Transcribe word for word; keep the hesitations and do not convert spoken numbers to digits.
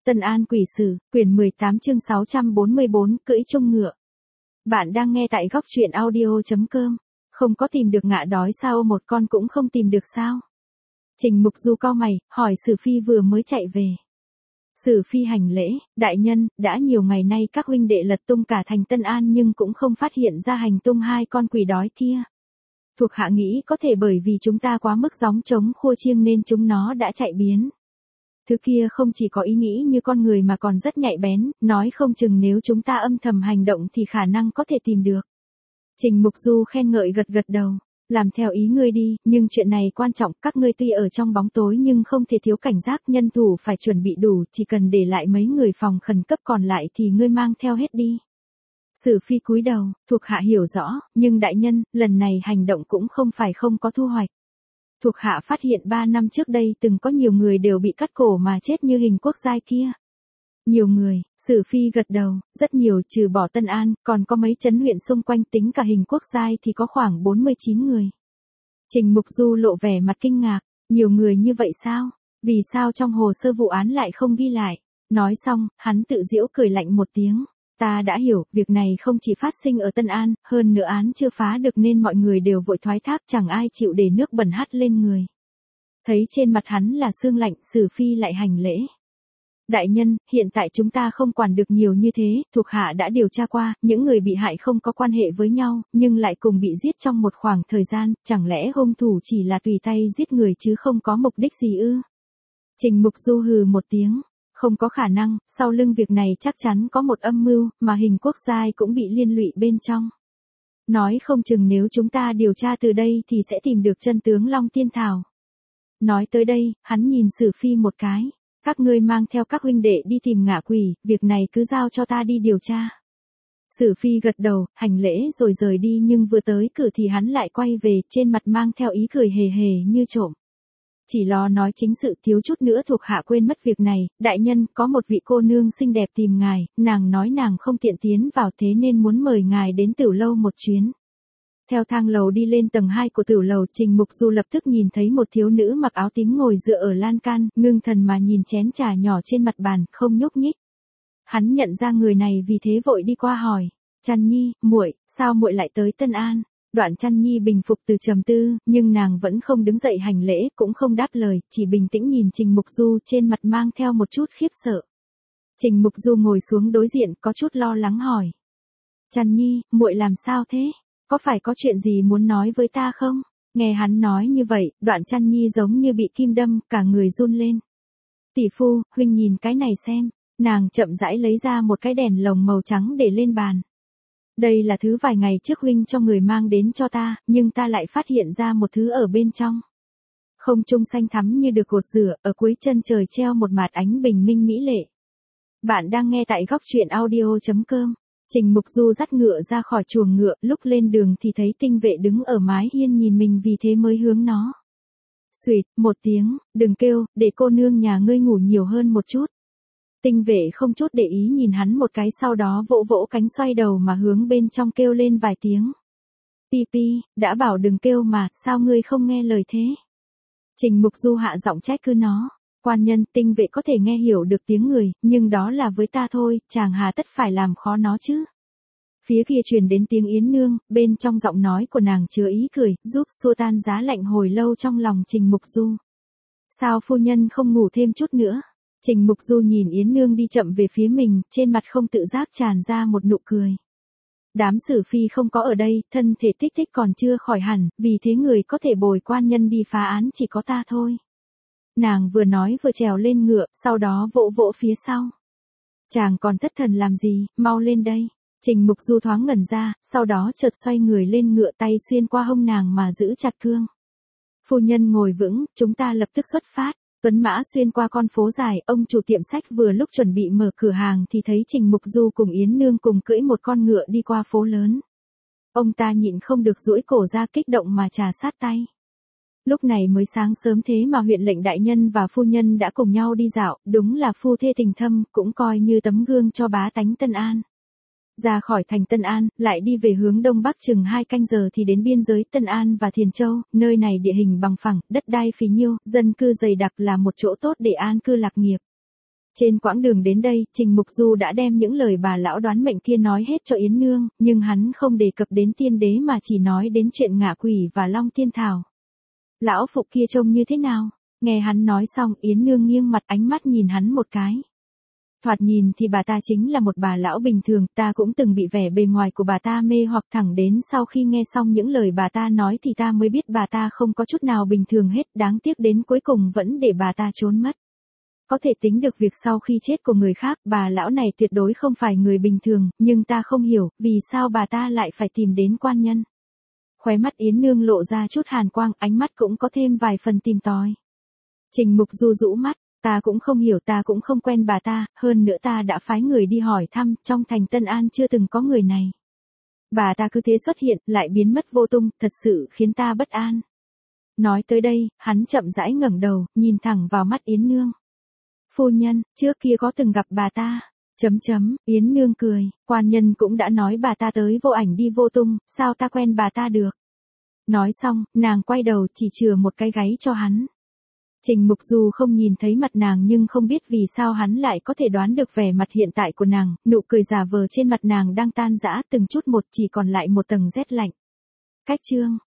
Tân An Quỷ Sử, quyển mười tám chương sáu trăm bốn mươi bốn, cưỡi chung ngựa. Bạn đang nghe tại góc truyện audio chấm com. Không có tìm được ngạ đói sao, một con cũng không tìm được sao? Trình Mục Du cau mày, hỏi Sử Phi vừa mới chạy về. Sử Phi hành lễ, đại nhân, đã nhiều ngày nay các huynh đệ lật tung cả thành Tân An nhưng cũng không phát hiện ra hành tung hai con quỷ đói kia. Thuộc hạ nghĩ có thể bởi vì chúng ta quá mức gióng trống khua chiêng nên chúng nó đã chạy biến. Thứ kia không chỉ có ý nghĩ như con người mà còn rất nhạy bén, nói không chừng nếu chúng ta âm thầm hành động thì khả năng có thể tìm được. Trình Mục Du khen ngợi gật gật đầu, làm theo ý ngươi đi, nhưng chuyện này quan trọng, các ngươi tuy ở trong bóng tối nhưng không thể thiếu cảnh giác, nhân thủ phải chuẩn bị đủ, chỉ cần để lại mấy người phòng khẩn cấp còn lại thì ngươi mang theo hết đi. Sử Phi cúi đầu, thuộc hạ hiểu rõ, nhưng đại nhân, lần này hành động cũng không phải không có thu hoạch. Thuộc hạ phát hiện ba năm trước đây từng có nhiều người đều bị cắt cổ mà chết như hình quốc giai kia. Nhiều người, Sử Phi gật đầu, rất nhiều, trừ bỏ Tân An, còn có mấy trấn huyện xung quanh, tính cả hình quốc giai thì có khoảng bốn mươi chín người. Trình Mục Du lộ vẻ mặt kinh ngạc, nhiều người như vậy sao? Vì sao trong hồ sơ vụ án lại không ghi lại? Nói xong, hắn tự giễu cười lạnh một tiếng. Ta đã hiểu, việc này không chỉ phát sinh ở Tân An, hơn nữa án chưa phá được nên mọi người đều vội thoái thác, chẳng ai chịu để nước bẩn hắt lên người. Thấy trên mặt hắn là sương lạnh, Sử Phi lại hành lễ. Đại nhân, hiện tại chúng ta không quản được nhiều như thế, thuộc hạ đã điều tra qua, những người bị hại không có quan hệ với nhau, nhưng lại cùng bị giết trong một khoảng thời gian, chẳng lẽ hung thủ chỉ là tùy tay giết người chứ không có mục đích gì ư? Trình Mục Du hừ một tiếng. Không có khả năng, sau lưng việc này chắc chắn có một âm mưu, mà hình quốc giai cũng bị liên lụy bên trong. Nói không chừng nếu chúng ta điều tra từ đây thì sẽ tìm được chân tướng Long Tiên Thảo. Nói tới đây, hắn nhìn Sử Phi một cái. Các ngươi mang theo các huynh đệ đi tìm ngạ quỷ, việc này cứ giao cho ta đi điều tra. Sử Phi gật đầu, hành lễ rồi rời đi, nhưng vừa tới cửa thì hắn lại quay về, trên mặt mang theo ý cười hề hề như trộm. Chỉ lo nói chính sự, thiếu chút nữa thuộc hạ quên mất việc này, đại nhân, có một vị cô nương xinh đẹp tìm ngài, nàng nói nàng không tiện tiến vào thế nên muốn mời ngài đến Tửu Lâu một chuyến. Theo thang lầu đi lên tầng hai của Tửu Lầu, Trình Mục Du lập tức nhìn thấy một thiếu nữ mặc áo tím ngồi dựa ở lan can, ngưng thần mà nhìn chén trà nhỏ trên mặt bàn, không nhúc nhích. Hắn nhận ra người này vì thế vội đi qua hỏi, Trăn Nhi, muội, sao muội lại tới Tân An? Đoạn Trăn Nhi bình phục từ trầm tư, nhưng nàng vẫn không đứng dậy hành lễ, cũng không đáp lời, chỉ bình tĩnh nhìn Trình Mục Du, trên mặt mang theo một chút khiếp sợ. Trình Mục Du ngồi xuống đối diện, có chút lo lắng hỏi. Trăn Nhi, muội làm sao thế? Có phải có chuyện gì muốn nói với ta không? Nghe hắn nói như vậy, Đoạn Trăn Nhi giống như bị kim đâm, cả người run lên. Tỷ phu, huynh nhìn cái này xem. Nàng chậm rãi lấy ra một cái đèn lồng màu trắng để lên bàn. Đây là thứ vài ngày trước huynh cho người mang đến cho ta, nhưng ta lại phát hiện ra một thứ ở bên trong. Không trung xanh thắm như được gột rửa, ở cuối chân trời treo một mạt ánh bình minh mỹ lệ. Bạn đang nghe tại góc truyện audio chấm com. Trình Mục Du dắt ngựa ra khỏi chuồng ngựa, lúc lên đường thì thấy Tinh Vệ đứng ở mái hiên nhìn mình, vì thế mới hướng nó. Xuỵt, một tiếng, đừng kêu, để cô nương nhà ngươi ngủ nhiều hơn một chút. Tinh Vệ không chút để ý nhìn hắn một cái, sau đó vỗ vỗ cánh xoay đầu mà hướng bên trong kêu lên vài tiếng. Pi pi, đã bảo đừng kêu mà, sao ngươi không nghe lời thế? Trình Mục Du hạ giọng trách cứ nó. Quan nhân, Tinh Vệ có thể nghe hiểu được tiếng người, nhưng đó là với ta thôi, chàng hà tất phải làm khó nó chứ. Phía kia truyền đến tiếng Yến Nương, bên trong giọng nói của nàng chứa ý cười, giúp xua tan giá lạnh hồi lâu trong lòng Trình Mục Du. Sao phu nhân không ngủ thêm chút nữa? Trình Mục Du nhìn Yến Nương đi chậm về phía mình, trên mặt không tự giác tràn ra một nụ cười. Đám Sử Phi không có ở đây, thân thể tích tích còn chưa khỏi hẳn, vì thế người có thể bồi quan nhân đi phá án chỉ có ta thôi. Nàng vừa nói vừa trèo lên ngựa, sau đó vỗ vỗ phía sau. Chàng còn thất thần làm gì, mau lên đây. Trình Mục Du thoáng ngẩn ra, sau đó chợt xoay người lên ngựa, tay xuyên qua hông nàng mà giữ chặt cương. Phu nhân ngồi vững, chúng ta lập tức xuất phát. Tuấn mã xuyên qua con phố dài, ông chủ tiệm sách vừa lúc chuẩn bị mở cửa hàng thì thấy Trình Mục Du cùng Yến Nương cùng cưỡi một con ngựa đi qua phố lớn. Ông ta nhịn không được duỗi cổ ra, kích động mà trà sát tay. Lúc này mới sáng sớm thế mà huyện lệnh đại nhân và phu nhân đã cùng nhau đi dạo, đúng là phu thê tình thâm, cũng coi như tấm gương cho bá tánh Tân An. Ra khỏi thành Tân An, lại đi về hướng đông bắc chừng hai canh giờ thì đến biên giới Tân An và Thiền Châu, nơi này địa hình bằng phẳng, đất đai phì nhiêu, dân cư dày đặc, là một chỗ tốt để an cư lạc nghiệp. Trên quãng đường đến đây, Trình Mục Du đã đem những lời bà lão đoán mệnh kia nói hết cho Yến Nương, nhưng hắn không đề cập đến tiên đế mà chỉ nói đến chuyện ngạ quỷ và Long Tiên Thảo. Lão phụ kia trông như thế nào? Nghe hắn nói xong, Yến Nương nghiêng mặt ánh mắt nhìn hắn một cái. Thoạt nhìn thì bà ta chính là một bà lão bình thường, ta cũng từng bị vẻ bề ngoài của bà ta mê hoặc, thẳng đến sau khi nghe xong những lời bà ta nói thì ta mới biết bà ta không có chút nào bình thường hết, đáng tiếc đến cuối cùng vẫn để bà ta trốn mất. Có thể tính được việc sau khi chết của người khác, bà lão này tuyệt đối không phải người bình thường, nhưng ta không hiểu, vì sao bà ta lại phải tìm đến quan nhân. Khóe mắt Yến Nương lộ ra chút hàn quang, ánh mắt cũng có thêm vài phần tìm tòi. Trình Mục Du rũ mắt, ta cũng không hiểu, ta cũng không quen bà ta, hơn nữa ta đã phái người đi hỏi thăm, trong thành Tân An chưa từng có người này. Bà ta cứ thế xuất hiện, lại biến mất vô tung, thật sự khiến ta bất an. Nói tới đây, hắn chậm rãi ngẩng đầu, nhìn thẳng vào mắt Yến Nương. Phu nhân, trước kia có từng gặp bà ta. Chấm chấm, Yến Nương cười, quan nhân cũng đã nói bà ta tới vô ảnh đi vô tung, sao ta quen bà ta được. Nói xong, nàng quay đầu chỉ chừa một cái gáy cho hắn. Trình Mục Du không nhìn thấy mặt nàng nhưng không biết vì sao hắn lại có thể đoán được vẻ mặt hiện tại của nàng, nụ cười giả vờ trên mặt nàng đang tan rã từng chút một, chỉ còn lại một tầng rét lạnh. Cách chương